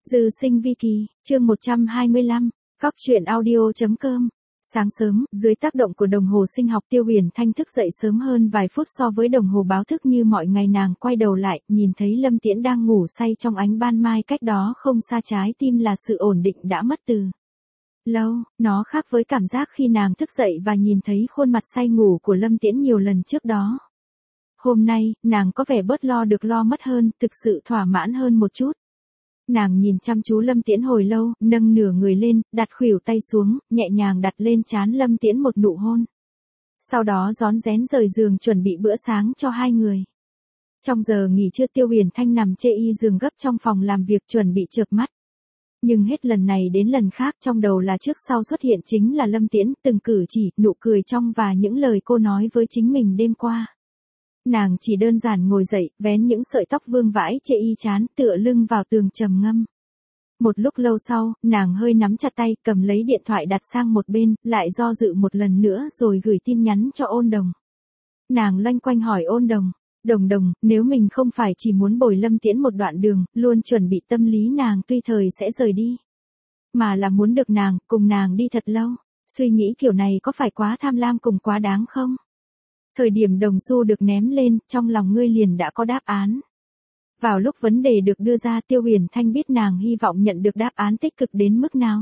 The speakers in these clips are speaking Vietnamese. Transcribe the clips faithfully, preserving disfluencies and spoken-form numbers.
Dư sinh vi kỳ, chương một trăm hai mươi lăm, Cóc truyện audio.com. Sáng sớm, dưới tác động của đồng hồ sinh học Tiêu Huyền Thanh thức dậy sớm hơn vài phút so với đồng hồ báo thức như mọi ngày. Nàng quay đầu lại, nhìn thấy Lâm Tiễn đang ngủ say trong ánh ban mai cách đó không xa. Trái tim là sự ổn định đã mất từ lâu, nó khác với cảm giác khi nàng thức dậy và nhìn thấy khuôn mặt say ngủ của Lâm Tiễn nhiều lần trước đó. Hôm nay, nàng có vẻ bớt lo được lo mất hơn, thực sự thỏa mãn hơn một chút. Nàng nhìn chăm chú Lâm Tiễn hồi lâu, nâng nửa người lên, đặt khuỷu tay xuống, nhẹ nhàng đặt lên trán Lâm Tiễn một nụ hôn. Sau đó rón rén rời giường chuẩn bị bữa sáng cho hai người. Trong giờ nghỉ trưa Tiêu Huyền Thanh nằm chê y giường gấp trong phòng làm việc chuẩn bị chợp mắt. Nhưng hết lần này đến lần khác trong đầu là trước sau xuất hiện chính là Lâm Tiễn, từng cử chỉ, nụ cười trong và những lời cô nói với chính mình đêm qua. Nàng chỉ đơn giản ngồi dậy, vén những sợi tóc vương vãi chê y chán, tựa lưng vào tường trầm ngâm. Một lúc lâu sau, nàng hơi nắm chặt tay, cầm lấy điện thoại đặt sang một bên, lại do dự một lần nữa rồi gửi tin nhắn cho Ôn Đồng. Nàng loanh quanh hỏi Ôn Đồng, Đồng Đồng, nếu mình không phải chỉ muốn bồi Lâm Tiễn một đoạn đường, luôn chuẩn bị tâm lý nàng tuy thời sẽ rời đi, mà là muốn được nàng, cùng nàng đi thật lâu, suy nghĩ kiểu này có phải quá tham lam cùng quá đáng không? Thời điểm đồng xu được ném lên, trong lòng ngươi liền đã có đáp án. Vào lúc vấn đề được đưa ra Tiêu Huyền Thanh biết nàng hy vọng nhận được đáp án tích cực đến mức nào.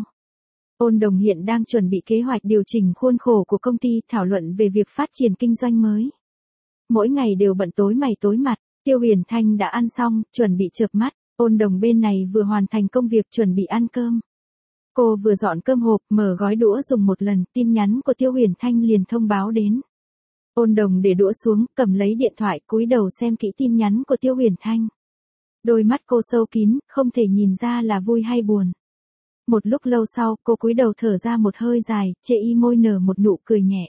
Ôn Đồng hiện đang chuẩn bị kế hoạch điều chỉnh khuôn khổ của công ty, thảo luận về việc phát triển kinh doanh mới. Mỗi ngày đều bận tối mày tối mặt, Tiêu Huyền Thanh đã ăn xong, chuẩn bị chợp mắt, Ôn Đồng bên này vừa hoàn thành công việc chuẩn bị ăn cơm. Cô vừa dọn cơm hộp, mở gói đũa dùng một lần, tin nhắn của Tiêu Huyền Thanh liền thông báo đến. Ôn Đồng để đũa xuống, cầm lấy điện thoại, cúi đầu xem kỹ tin nhắn của Tiêu Huyền Thanh. Đôi mắt cô sâu kín, không thể nhìn ra là vui hay buồn. Một lúc lâu sau, cô cúi đầu thở ra một hơi dài, chê y môi nở một nụ cười nhẹ.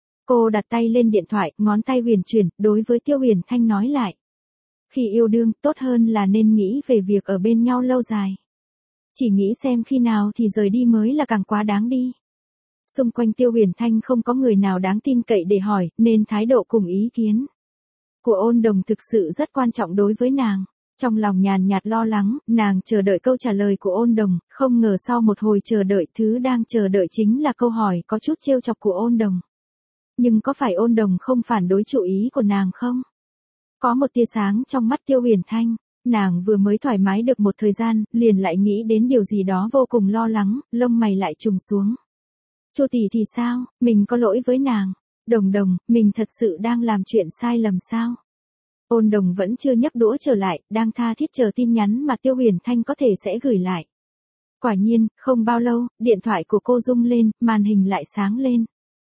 Cô đặt tay lên điện thoại, ngón tay huyền chuyển, đối với Tiêu Huyền Thanh nói lại. Khi yêu đương, tốt hơn là nên nghĩ về việc ở bên nhau lâu dài. Chỉ nghĩ xem khi nào thì rời đi mới là càng quá đáng đi. Xung quanh Tiêu Huyền Thanh không có người nào đáng tin cậy để hỏi, nên thái độ cùng ý kiến của Ôn Đồng thực sự rất quan trọng đối với nàng. Trong lòng nhàn nhạt lo lắng, nàng chờ đợi câu trả lời của Ôn Đồng, không ngờ sau một hồi chờ đợi, thứ đang chờ đợi chính là câu hỏi có chút trêu chọc của Ôn Đồng. Nhưng có phải Ôn Đồng không phản đối chủ ý của nàng không? Có một tia sáng trong mắt Tiêu Huyền Thanh, nàng vừa mới thoải mái được một thời gian, liền lại nghĩ đến điều gì đó vô cùng lo lắng, lông mày lại trùng xuống. Chu tỷ thì sao, mình có lỗi với nàng? Đồng Đồng, mình thật sự đang làm chuyện sai lầm sao? Ôn Đồng vẫn chưa nhấc đũa trở lại, đang tha thiết chờ tin nhắn mà Tiêu Huyền Thanh có thể sẽ gửi lại. Quả nhiên, không bao lâu, điện thoại của cô rung lên, màn hình lại sáng lên.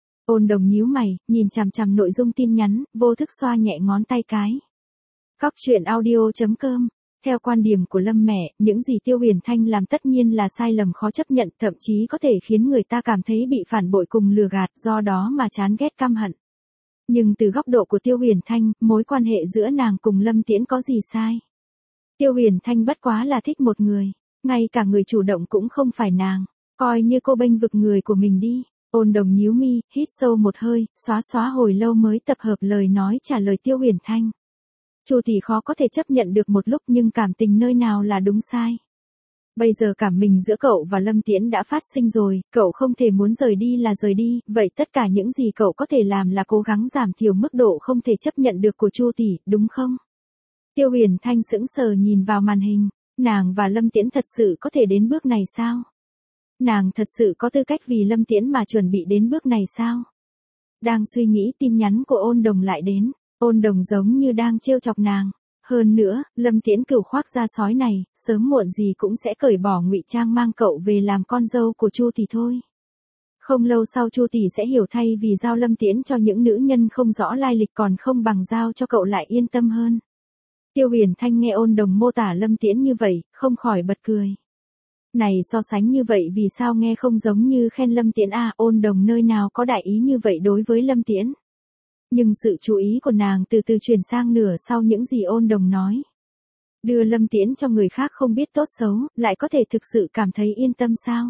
Ôn Đồng nhíu mày, nhìn chằm chằm nội dung tin nhắn, vô thức xoa nhẹ ngón tay cái. Cóc truyện audio.com. Theo quan điểm của Lâm mẹ, những gì Tiêu Huyền Thanh làm tất nhiên là sai lầm khó chấp nhận, thậm chí có thể khiến người ta cảm thấy bị phản bội cùng lừa gạt, do đó mà chán ghét căm hận. Nhưng từ góc độ của Tiêu Huyền Thanh, mối quan hệ giữa nàng cùng Lâm Tiễn có gì sai? Tiêu Huyền Thanh bất quá là thích một người, ngay cả người chủ động cũng không phải nàng, coi như cô bênh vực người của mình đi. Ôn Đồng nhíu mi, hít sâu một hơi, xóa xóa hồi lâu mới tập hợp lời nói trả lời Tiêu Huyền Thanh. Chu thì khó có thể chấp nhận được một lúc, nhưng cảm tình nơi nào là đúng sai. Bây giờ cảm mình giữa cậu và Lâm Tiễn đã phát sinh rồi, cậu không thể muốn rời đi là rời đi, vậy tất cả những gì cậu có thể làm là cố gắng giảm thiểu mức độ không thể chấp nhận được của Chu tỷ, đúng không? Tiêu Huyền Thanh sững sờ nhìn vào màn hình, nàng và Lâm Tiễn thật sự có thể đến bước này sao? Nàng thật sự có tư cách vì Lâm Tiễn mà chuẩn bị đến bước này sao? Đang suy nghĩ tin nhắn của Ôn Đồng lại đến. Ôn Đồng giống như đang trêu chọc nàng. Hơn nữa, Lâm Tiễn cửu khoác da sói này, sớm muộn gì cũng sẽ cởi bỏ ngụy trang mang cậu về làm con dâu của Chu tỷ thôi. Không lâu sau Chu tỷ sẽ hiểu, thay vì giao Lâm Tiễn cho những nữ nhân không rõ lai lịch còn không bằng giao cho cậu lại yên tâm hơn. Tiêu Huyền Thanh nghe Ôn Đồng mô tả Lâm Tiễn như vậy, không khỏi bật cười. Này, so sánh như vậy vì sao nghe không giống như khen Lâm Tiễn à? Ôn Đồng nơi nào có đại ý như vậy đối với Lâm Tiễn. Nhưng sự chú ý của nàng từ từ chuyển sang nửa sau những gì Ôn Đồng nói. Đưa Lâm Tiễn cho người khác không biết tốt xấu, lại có thể thực sự cảm thấy yên tâm sao?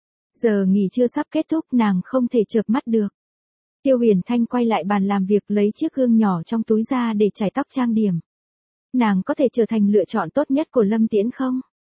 Giờ nghỉ trưa sắp kết thúc, nàng không thể chợp mắt được. Tiêu Huyền Thanh quay lại bàn làm việc, lấy chiếc gương nhỏ trong túi ra để chải tóc trang điểm. Nàng có thể trở thành lựa chọn tốt nhất của Lâm Tiễn không?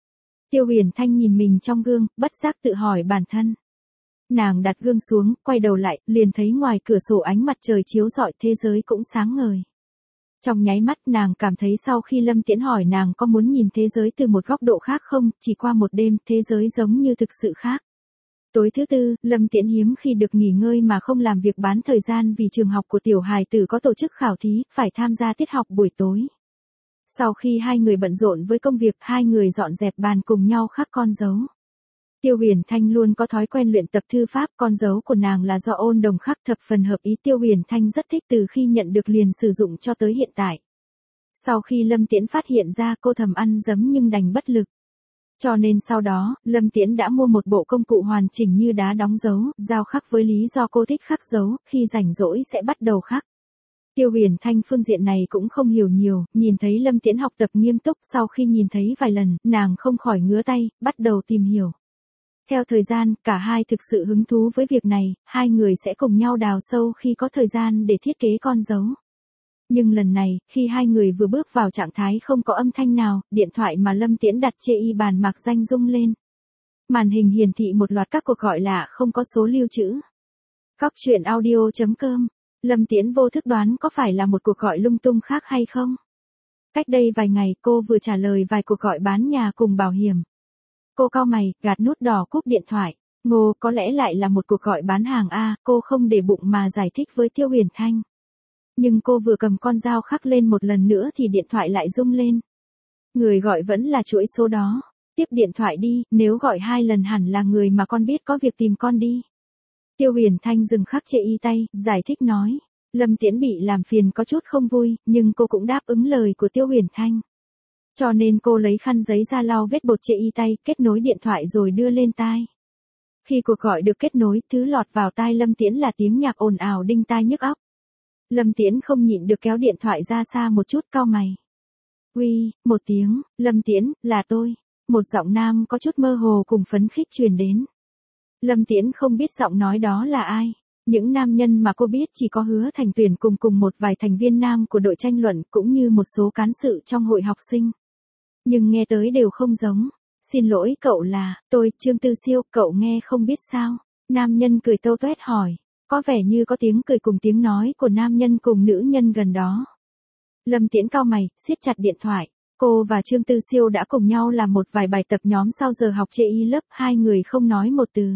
Tiêu Huyền Thanh nhìn mình trong gương, bất giác tự hỏi bản thân. Nàng đặt gương xuống, quay đầu lại, liền thấy ngoài cửa sổ ánh mặt trời chiếu rọi, thế giới cũng sáng ngời. Trong nháy mắt nàng cảm thấy sau khi Lâm Tiễn hỏi nàng có muốn nhìn thế giới từ một góc độ khác không, chỉ qua một đêm, thế giới giống như thực sự khác. Tối thứ tư, Lâm Tiễn hiếm khi được nghỉ ngơi mà không làm việc bán thời gian vì trường học của tiểu hài tử có tổ chức khảo thí, phải tham gia tiết học buổi tối. Sau khi hai người bận rộn với công việc, hai người dọn dẹp bàn cùng nhau khắc con dấu. Tiêu Huyền Thanh luôn có thói quen luyện tập thư pháp, con dấu của nàng là do Ôn Đồng khắc thập phần hợp ý. Tiêu Huyền Thanh rất thích, từ khi nhận được liền sử dụng cho tới hiện tại. Sau khi Lâm Tiễn phát hiện ra, cô thầm ăn dấm nhưng đành bất lực. Cho nên sau đó, Lâm Tiễn đã mua một bộ công cụ hoàn chỉnh như đá đóng dấu, dao khắc với lý do cô thích khắc dấu, khi rảnh rỗi sẽ bắt đầu khắc. Tiêu Huyền Thanh phương diện này cũng không hiểu nhiều, nhìn thấy Lâm Tiễn học tập nghiêm túc, sau khi nhìn thấy vài lần, nàng không khỏi ngứa tay, bắt đầu tìm hiểu. Theo thời gian, cả hai thực sự hứng thú với việc này, hai người sẽ cùng nhau đào sâu khi có thời gian để thiết kế con dấu. Nhưng lần này, khi hai người vừa bước vào trạng thái không có âm thanh nào, điện thoại mà Lâm Tiễn đặt trên y bàn mạc danh rung lên. Màn hình hiển thị một loạt các cuộc gọi lạ không có số lưu trữ. Cóc truyện audio chấm com. Lâm Tiễn vô thức đoán có phải là một cuộc gọi lung tung khác hay không? Cách đây vài ngày cô vừa trả lời vài cuộc gọi bán nhà cùng bảo hiểm. Cô cau mày, gạt nút đỏ cúp điện thoại. Ngô, có lẽ lại là một cuộc gọi bán hàng a, cô không để bụng mà giải thích với Tiêu Huyền Thanh. Nhưng cô vừa cầm con dao khắc lên một lần nữa thì điện thoại lại rung lên. Người gọi vẫn là chuỗi số đó. Tiếp điện thoại đi, nếu gọi hai lần hẳn là người mà con biết có việc tìm con đi. Tiêu Huyền Thanh dừng khắc chê y tay, giải thích nói. Lâm Tiễn bị làm phiền có chút không vui, nhưng cô cũng đáp ứng lời của Tiêu Huyền Thanh. Cho nên cô lấy khăn giấy ra lau vết bột chê y tay, kết nối điện thoại rồi đưa lên tai. Khi cuộc gọi được kết nối, thứ lọt vào tai Lâm Tiễn là tiếng nhạc ồn ào đinh tai nhức óc. Lâm Tiễn không nhịn được kéo điện thoại ra xa một chút, cau mày. Uy, một tiếng, Lâm Tiễn, là tôi. Một giọng nam có chút mơ hồ cùng phấn khích truyền đến. Lâm Tiễn không biết giọng nói đó là ai. Những nam nhân mà cô biết chỉ có Hứa Thành Tuyển cùng cùng một vài thành viên nam của đội tranh luận cũng như một số cán sự trong hội học sinh. Nhưng nghe tới đều không giống. Xin lỗi cậu là, tôi, Trương Tư Siêu, cậu nghe không biết sao. Nam nhân cười tâu tuét hỏi. Có vẻ như có tiếng cười cùng tiếng nói của nam nhân cùng nữ nhân gần đó. Lâm Tiễn cau mày, siết chặt điện thoại. Cô và Trương Tư Siêu đã cùng nhau làm một vài bài tập nhóm sau giờ học chê y lớp, hai người không nói một từ.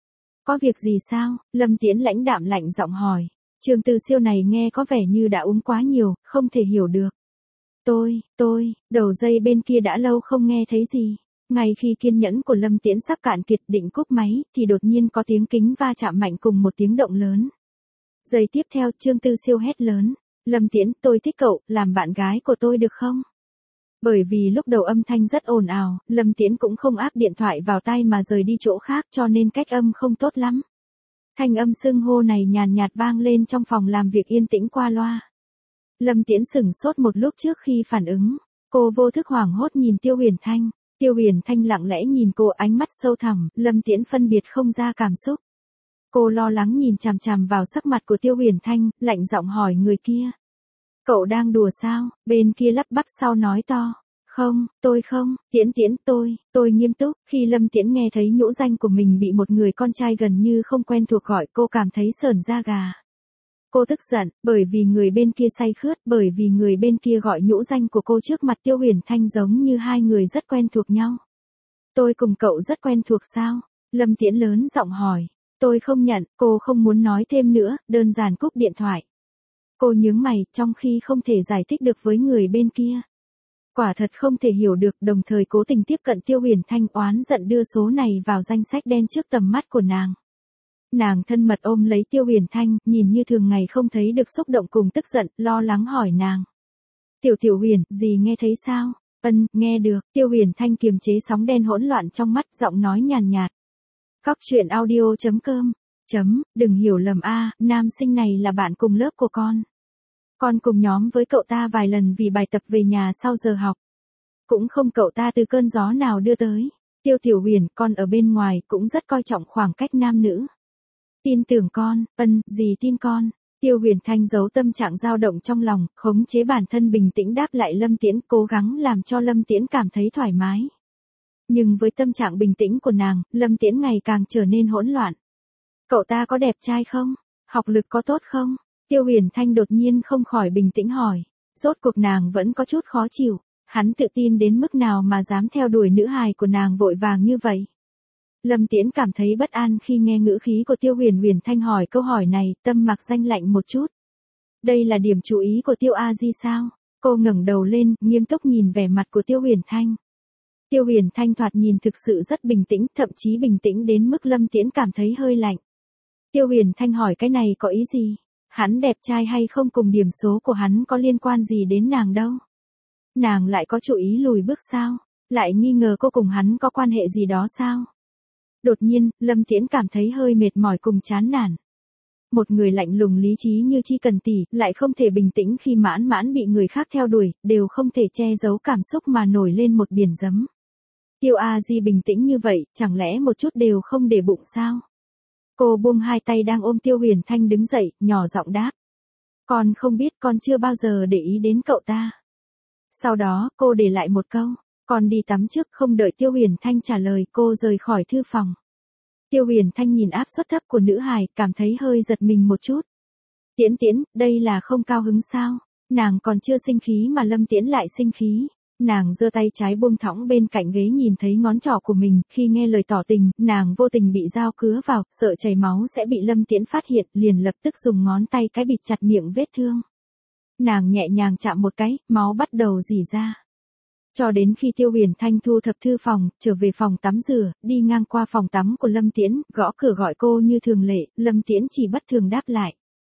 Có việc gì sao? Lâm Tiễn lãnh đạm lạnh giọng hỏi. Trương Tư Siêu này nghe có vẻ như đã uống quá nhiều, không thể hiểu được. Tôi, tôi, đầu dây bên kia đã lâu không nghe thấy gì. Ngay khi kiên nhẫn của Lâm Tiễn sắp cạn kiệt định cúp máy, thì đột nhiên có tiếng kính va chạm mạnh cùng một tiếng động lớn. Giây tiếp theo, Trương Tư Siêu hét lớn. Lâm Tiễn, tôi thích cậu, làm bạn gái của tôi được không? Bởi vì lúc đầu âm thanh rất ồn ào, Lâm Tiễn cũng không áp điện thoại vào tai mà rời đi chỗ khác cho nên cách âm không tốt lắm. Thanh âm xưng hô này nhàn nhạt vang lên trong phòng làm việc yên tĩnh qua loa. Lâm Tiễn sửng sốt một lúc trước khi phản ứng. Cô vô thức hoảng hốt nhìn Tiêu Huyền Thanh. Tiêu Huyền Thanh lặng lẽ nhìn cô, ánh mắt sâu thẳm, Lâm Tiễn phân biệt không ra cảm xúc. Cô lo lắng nhìn chằm chằm vào sắc mặt của Tiêu Huyền Thanh, lạnh giọng hỏi người kia. Cậu đang đùa sao? Bên kia lắp bắp sau nói to. Không, tôi không, Tiễn Tiễn, tôi, tôi nghiêm túc. Khi Lâm Tiễn nghe thấy nhũ danh của mình bị một người con trai gần như không quen thuộc gọi, cô cảm thấy sởn da gà. Cô tức giận, bởi vì người bên kia say khướt, bởi vì người bên kia gọi nhũ danh của cô trước mặt Tiêu Huyền Thanh giống như hai người rất quen thuộc nhau. Tôi cùng cậu rất quen thuộc sao? Lâm Tiễn lớn giọng hỏi. Tôi không nhận, cô không muốn nói thêm nữa, đơn giản cúp điện thoại. Cô nhướng mày, trong khi không thể giải thích được với người bên kia. Quả thật không thể hiểu được, đồng thời cố tình tiếp cận Tiêu Huyền Thanh, oán giận đưa số này vào danh sách đen trước tầm mắt của nàng. Nàng thân mật ôm lấy Tiêu Huyền Thanh, nhìn như thường ngày không thấy được xúc động cùng tức giận, lo lắng hỏi nàng. Tiểu Tiểu Huyền, gì nghe thấy sao? Ân, nghe được. Tiêu Huyền Thanh kiềm chế sóng đen hỗn loạn trong mắt, giọng nói nhàn nhạt. Cóc truyện audio chấm com. Chấm, đừng hiểu lầm a, nam sinh này là bạn cùng lớp của con. Con cùng nhóm với cậu ta vài lần vì bài tập về nhà sau giờ học. Cũng không cậu ta từ cơn gió nào đưa tới. Tiêu Tiểu Huyền, con ở bên ngoài cũng rất coi trọng khoảng cách nam nữ. Tin tưởng con, ân, gì tin con. Tiêu Huyền Thanh giấu tâm trạng dao động trong lòng, khống chế bản thân bình tĩnh đáp lại Lâm Tiễn, cố gắng làm cho Lâm Tiễn cảm thấy thoải mái. Nhưng với tâm trạng bình tĩnh của nàng, Lâm Tiễn ngày càng trở nên hỗn loạn. Cậu ta có đẹp trai không? Học lực có tốt không? Tiêu Huyền Thanh đột nhiên không khỏi bình tĩnh hỏi. Rốt cuộc nàng vẫn có chút khó chịu. Hắn tự tin đến mức nào mà dám theo đuổi nữ hài của nàng vội vàng như vậy? Lâm Tiễn cảm thấy bất an khi nghe ngữ khí của Tiêu Huyền Huyền Thanh hỏi câu hỏi này, tâm mặc danh lạnh một chút. Đây là điểm chú ý của Tiêu A Di sao? Cô ngẩng đầu lên, nghiêm túc nhìn vẻ mặt của Tiêu Huyền Thanh. Tiêu Huyền Thanh thoạt nhìn thực sự rất bình tĩnh, thậm chí bình tĩnh đến mức Lâm Tiễn cảm thấy hơi lạnh. Tiêu Huyền Thanh hỏi cái này có ý gì? Hắn đẹp trai hay không cùng điểm số của hắn có liên quan gì đến nàng đâu? Nàng lại có chủ ý lùi bước sao? Lại nghi ngờ cô cùng hắn có quan hệ gì đó sao? Đột nhiên, Lâm Tiễn cảm thấy hơi mệt mỏi cùng chán nản. Một người lạnh lùng lý trí như Chi Cần Tỷ, lại không thể bình tĩnh khi mãn mãn bị người khác theo đuổi, đều không thể che giấu cảm xúc mà nổi lên một biển giấm. Tiêu A Di bình tĩnh như vậy, chẳng lẽ một chút đều không để bụng sao? Cô buông hai tay đang ôm Tiêu Huyền Thanh đứng dậy, nhỏ giọng đáp. Con không biết, con chưa bao giờ để ý đến cậu ta. Sau đó, cô để lại một câu. Con đi tắm trước, không đợi Tiêu Huyền Thanh trả lời, cô rời khỏi thư phòng. Tiêu Huyền Thanh nhìn áp suất thấp của nữ hài, cảm thấy hơi giật mình một chút. Tiễn Tiễn, đây là không cao hứng sao? Nàng còn chưa sinh khí mà Lâm Tiễn lại sinh khí. Nàng giơ tay trái buông thõng bên cạnh ghế nhìn thấy ngón trỏ của mình, khi nghe lời tỏ tình, nàng vô tình bị dao cứa vào, sợ chảy máu sẽ bị Lâm Tiễn phát hiện, liền lập tức dùng ngón tay cái bịt chặt miệng vết thương. Nàng nhẹ nhàng chạm một cái, máu bắt đầu rỉ ra. Cho đến khi Tiêu Huyền Thanh thu thập thư phòng, trở về phòng tắm rửa, đi ngang qua phòng tắm của Lâm Tiễn, gõ cửa gọi cô như thường lệ, Lâm Tiễn chỉ bất thường đáp lại.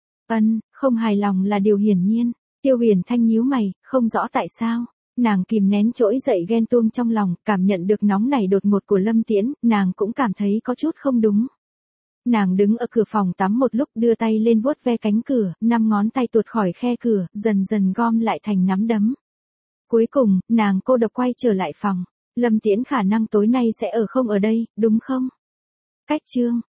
Ân, không hài lòng là điều hiển nhiên. Tiêu Huyền Thanh nhíu mày, không rõ tại sao. Nàng kìm nén trỗi dậy ghen tuông trong lòng, cảm nhận được nóng nảy đột ngột của Lâm Tiễn, nàng cũng cảm thấy có chút không đúng. Nàng đứng ở cửa phòng tắm một lúc, đưa tay lên vuốt ve cánh cửa, năm ngón tay tuột khỏi khe cửa, dần dần gom lại thành nắm đấm. Cuối cùng, nàng cô độc quay trở lại phòng. Lâm Tiễn khả năng tối nay sẽ ở không ở đây, đúng không? Cách chương